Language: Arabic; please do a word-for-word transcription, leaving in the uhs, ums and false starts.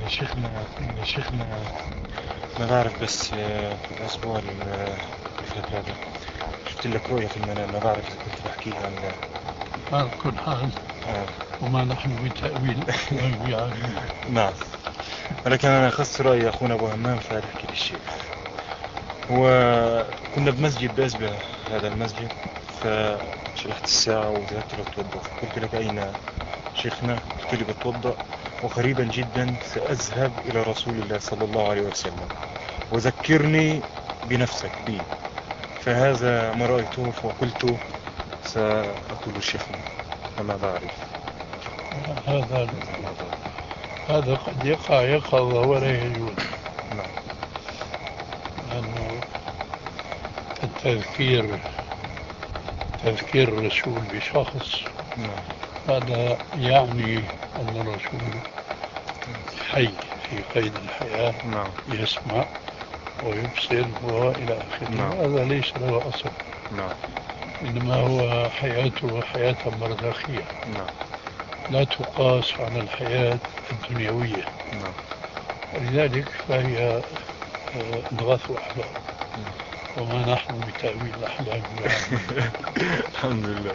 شيخنا شيخنا ما بعرف، بس آه، في الأسبوع اللي فات هذا شفت لك رؤية في المنام، ما بعرف إذا كنت بحكيها أم لا. على كل حال، آه. وما نحن بتأويل الأحلام بعالمين. نعم. ولكن أنا أخذت رأي أخونا أبو همام فأحكي للشيخ. هو كنا بمسجد بأسبق هذا المسجد، فشلحت الساعة وذهبت لأتوضأ، فقلت لك أين شيخنا؟ قلت لي بتوضأ، وقريبا جدا سأذهب إلى رسول الله صلى الله عليه وسلم، وذكرني بنفسك بي. فهذا ما رأيته، فقلت سأقول شيخنا وما بعرف. هذا هذا قد يقع يقظة ولا يجوز، نعم. لأنه التذكير تذكير الرسول بشخص نعم. هذا يعني أن الرسول حي في قيد الحياة، نعم. يسمع ويبصر وإلى آخره. نعم. هذا ليس له أصل، نعم. إنما هو حياته حياة برزخية نعم. لا تقاس على الحياة الدنيوية، نعم. ولذلك فهي آه، أضغاث أحلام، وما نحن بتأويل الأحلام. الحمد لله.